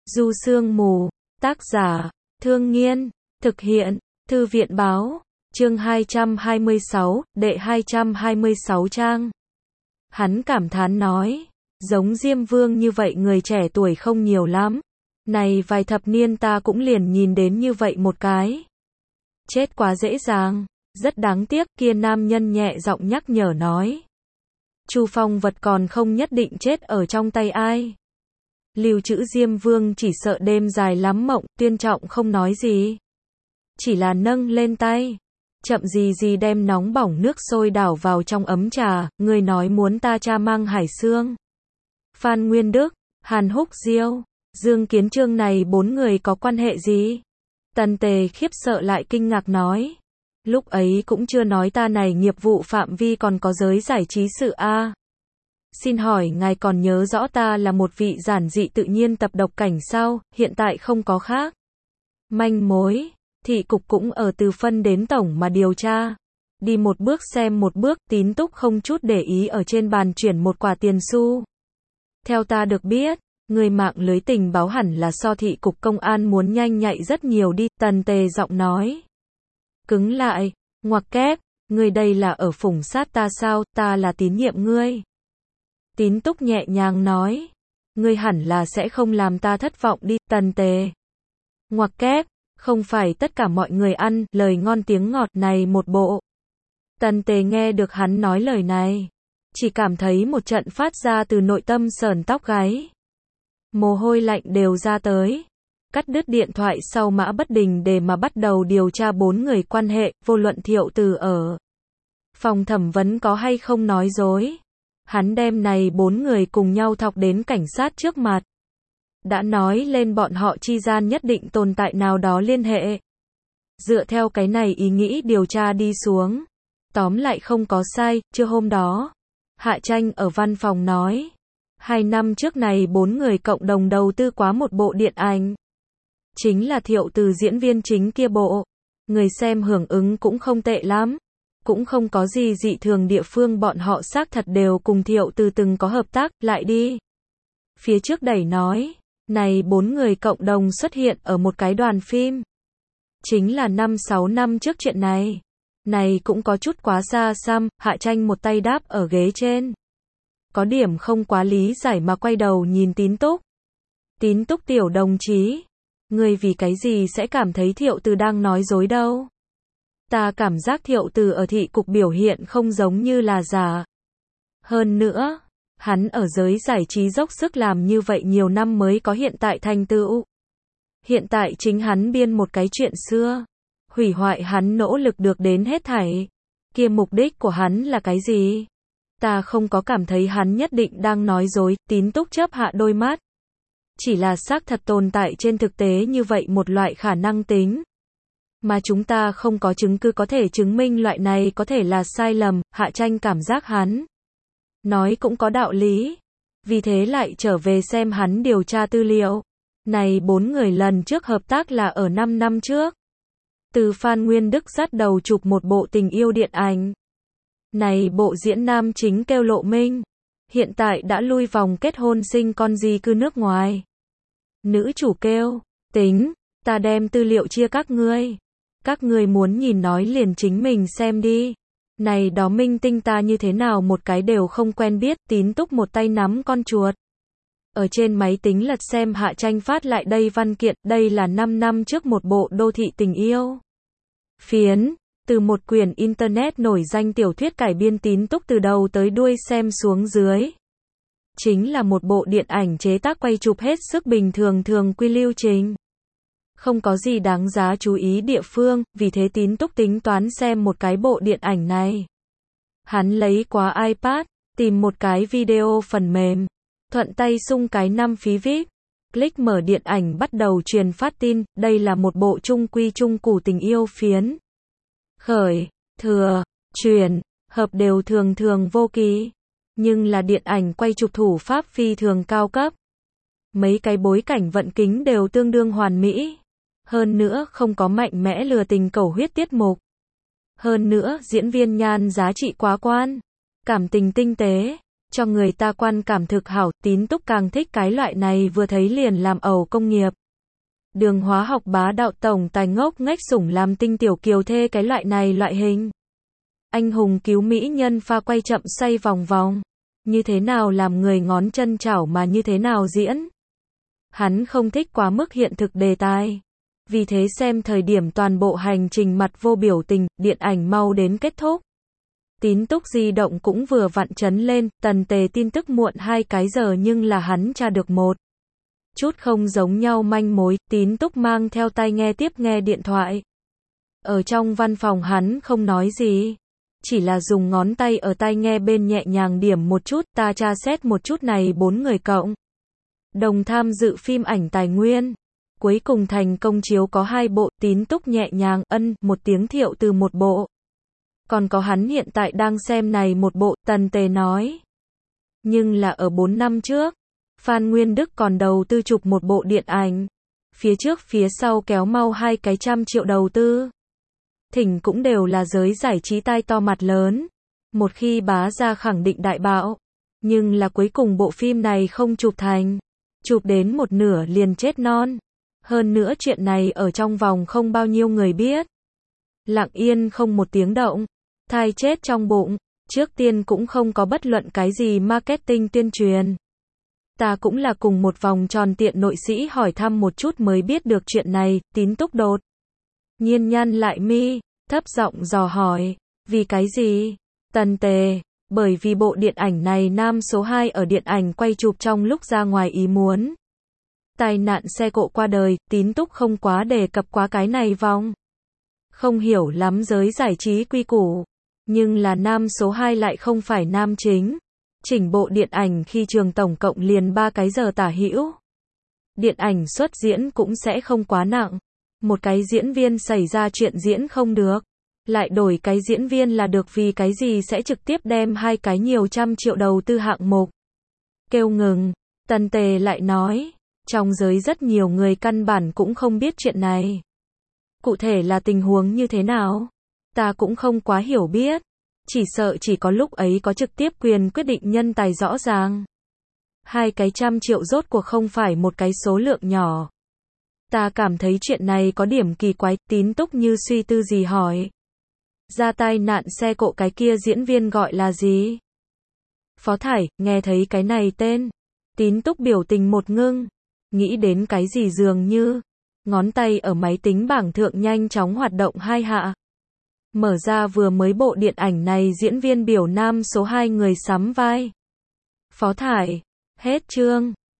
Du Sương Mù, tác giả, Thương Nghiên, thực hiện, Thư viện báo, chương 226, đệ 226 trang. Hắn cảm thán nói, giống Diêm Vương như vậy người trẻ tuổi không nhiều lắm. Này vài thập niên ta cũng liền nhìn đến như vậy một cái. Chết quá dễ dàng, rất đáng tiếc, kia nam nhân nhẹ giọng nhắc nhở nói. Chu Phong vật còn không nhất định chết ở trong tay ai. Lưu trữ Diêm Vương chỉ sợ đêm dài lắm mộng, Tuyên Trọng không nói gì. Chỉ là nâng lên tay. Chậm gì gì đem nóng bỏng nước sôi đảo vào trong ấm trà, người nói muốn ta cha mang hải xương. Phan Nguyên Đức, Hàn Húc Diêu, Dương Kiến Trương này bốn người có quan hệ gì? Tần Tề khiếp sợ lại kinh ngạc nói. Lúc ấy cũng chưa nói ta này nghiệp vụ phạm vi còn có giới giải trí sự a. Xin hỏi ngài còn nhớ rõ ta là một vị giản dị tự nhiên tập độc cảnh sao, hiện tại không có khác. Manh mối, thị cục cũng ở từ phân đến tổng mà điều tra. Đi một bước xem một bước, Tín Túc không chút để ý ở trên bàn chuyển một quả tiền xu. Theo ta được biết, người mạng lưới tình báo hẳn là so thị cục công an muốn nhanh nhạy rất nhiều đi, Tần Tề giọng nói. Cứng lại, ngoặc kép, người đây là ở phủng sát ta sao, ta là tín nhiệm ngươi. Tín Túc nhẹ nhàng nói, ngươi hẳn là sẽ không làm ta thất vọng đi, Tần Tề. Ngoặc kép, không phải tất cả mọi người ăn lời ngon tiếng ngọt này một bộ. Tần Tề nghe được hắn nói lời này, chỉ cảm thấy một trận phát ra từ nội tâm sởn tóc gáy. Mồ hôi lạnh đều ra tới. Cắt đứt điện thoại sau Mã Bất Đình để mà bắt đầu điều tra bốn người quan hệ, vô luận Thiệu Từ ở phòng thẩm vấn có hay không nói dối. Hắn đem này bốn người cùng nhau thọc đến cảnh sát trước mặt. Đã nói lên bọn họ chi gian nhất định tồn tại nào đó liên hệ. Dựa theo cái này ý nghĩ điều tra đi xuống. Tóm lại không có sai, trưa hôm đó. Hạ Tranh ở văn phòng nói. 2 năm trước này 4 người cộng đồng đầu tư quá một bộ điện ảnh. Chính là Thiệu Từ diễn viên chính kia bộ. Người xem hưởng ứng cũng không tệ lắm. Cũng không có gì dị thường địa phương, bọn họ xác thật đều cùng Thiệu Từ từng có hợp tác, lại đi. Phía trước đẩy nói, này 4 người cộng đồng xuất hiện ở một cái đoàn phim. Chính là 5-6 năm trước chuyện này. Này cũng có chút quá xa xăm, Hạ Tranh một tay đáp ở ghế trên. Có điểm không quá lý giải mà quay đầu nhìn Tín Túc. Tín Túc tiểu đồng chí. Người vì cái gì sẽ cảm thấy Thiệu Từ đang nói dối đâu? Ta cảm giác Thiệu Từ ở thị cục biểu hiện không giống như là giả. Hơn nữa, hắn ở giới giải trí dốc sức làm như vậy nhiều năm mới có hiện tại thành tựu. Hiện tại chính hắn biên một cái chuyện xưa. Hủy hoại hắn nỗ lực được đến hết thảy. Kia mục đích của hắn là cái gì? Ta không có cảm thấy hắn nhất định đang nói dối, Tín Túc chớp hạ đôi mắt. Chỉ là xác thật tồn tại trên thực tế như vậy một loại khả năng tính. Mà chúng ta không có chứng cứ có thể chứng minh loại này có thể là sai lầm, Hạ Tranh cảm giác hắn nói cũng có đạo lý. Vì thế lại trở về xem hắn điều tra tư liệu. Này 4 người lần trước hợp tác là ở 5 năm trước. Từ Phan Nguyên Đức dắt đầu chụp một bộ tình yêu điện ảnh. Này bộ diễn nam chính kêu Lộ Minh. Hiện tại đã lui vòng kết hôn sinh con di cư nước ngoài. Nữ chủ kêu, tính, ta đem tư liệu chia các ngươi. Các ngươi muốn nhìn nói liền chính mình xem đi. Này đó minh tinh ta như thế nào một cái đều không quen biết, Tín Túc một tay nắm con chuột. Ở trên máy tính lật xem Hạ Tranh phát lại đây văn kiện, đây là 5 năm trước một bộ đô thị tình yêu. Phiến, từ một quyển internet nổi danh tiểu thuyết cải biên, Tín Túc từ đầu tới đuôi xem xuống dưới. Chính là một bộ điện ảnh chế tác quay chụp hết sức bình thường, thường quy lưu trình. Không có gì đáng giá chú ý địa phương, vì thế Tín Túc tính toán xem một cái bộ điện ảnh này. Hắn lấy qua iPad, tìm một cái video phần mềm, thuận tay xung cái 5 phí VIP, click mở điện ảnh bắt đầu truyền phát tin, đây là một bộ trung quy trung củ tình yêu phiến. Khởi, thừa, truyền, hợp đều thường thường vô kỳ, nhưng là điện ảnh quay chụp thủ pháp phi thường cao cấp. Mấy cái bối cảnh vận kính đều tương đương hoàn mỹ. Hơn nữa không có mạnh mẽ lừa tình cầu huyết tiết mục. Hơn nữa diễn viên nhan giá trị quá quan. Cảm tình tinh tế. cho người ta quan cảm thực hảo, Tín Túc càng thích cái loại này vừa thấy liền làm ẩu công nghiệp. Đường hóa học bá đạo tổng tài ngốc nghếch sủng làm tinh tiểu kiều thê cái loại này loại hình. Anh hùng cứu mỹ nhân pha quay chậm xoay vòng vòng. Như thế nào làm người ngón chân chảo mà như thế nào diễn. Hắn không thích quá mức hiện thực đề tài. Vì thế xem thời điểm toàn bộ hành trình mặt vô biểu tình, điện ảnh mau đến kết thúc. Tín Túc di động cũng vừa vặn chấn lên, Tần Tề tin tức muộn 2 cái giờ nhưng là hắn tra được một chút không giống nhau manh mối, Tín Túc mang theo tai nghe tiếp nghe điện thoại. Ở trong văn phòng hắn không nói gì, chỉ là dùng ngón tay ở tai nghe bên nhẹ nhàng điểm một chút, ta tra xét một chút này 4 người cộng đồng tham dự phim ảnh tài nguyên. Cuối cùng thành công chiếu có 2 bộ, Tín Túc nhẹ nhàng ân một tiếng thiệu từ một bộ. Còn có hắn hiện tại đang xem này một bộ, Tần Tề nói. Nhưng là ở 4 năm trước, Phan Nguyên Đức còn đầu tư chụp một bộ điện ảnh. Phía trước phía sau kéo mau 200 triệu đầu tư. Thỉnh cũng đều là giới giải trí tai to mặt lớn. Một khi bá ra khẳng định đại bạo. Nhưng là cuối cùng bộ phim này không chụp thành. Chụp đến một nửa liền chết non. Hơn nữa chuyện này ở trong vòng không bao nhiêu người biết. Lặng yên không một tiếng động. Thai chết trong bụng. Trước tiên cũng không có bất luận cái gì marketing tuyên truyền. Ta cũng là cùng một vòng tròn tiện nội sĩ hỏi thăm một chút mới biết được chuyện này, Tín Túc đột nhiên nhăn lại mi, thấp giọng dò hỏi, vì cái gì? Tần Tề, bởi vì bộ điện ảnh này nam số 2 ở điện ảnh quay chụp trong lúc ra ngoài ý muốn. Tai nạn xe cộ qua đời, Tín Túc không quá đề cập quá cái này vòng. Không hiểu lắm giới giải trí quy củ, nhưng là nam số 2 lại không phải nam chính. Chỉnh bộ điện ảnh khi trường tổng cộng liền 3 cái giờ tả hữu. Điện ảnh xuất diễn cũng sẽ không quá nặng. Một cái diễn viên xảy ra chuyện diễn không được. Lại đổi cái diễn viên là được vì cái gì sẽ trực tiếp đem 2 cái nhiều trăm triệu đầu tư hạng mục. Kêu ngừng. Tần Tề lại nói. Trong giới rất nhiều người căn bản cũng không biết chuyện này. Cụ thể là tình huống như thế nào? Ta cũng không quá hiểu biết. Chỉ sợ chỉ có lúc ấy có trực tiếp quyền quyết định nhân tài rõ ràng. 200 triệu rốt cuộc không phải một cái số lượng nhỏ. Ta cảm thấy chuyện này có điểm kỳ quái, Tín Túc như suy tư gì hỏi. Ra tai nạn xe cộ cái kia diễn viên gọi là gì? Phó Thải, nghe thấy cái này tên. Tín Túc biểu tình một ngưng. Nghĩ đến cái gì dường như. Ngón tay ở máy tính bảng thượng nhanh chóng hoạt động 2 hạ. Mở ra vừa mới bộ điện ảnh này diễn viên biểu nam số 2 người sắm vai. Phó Thải. Hết chương.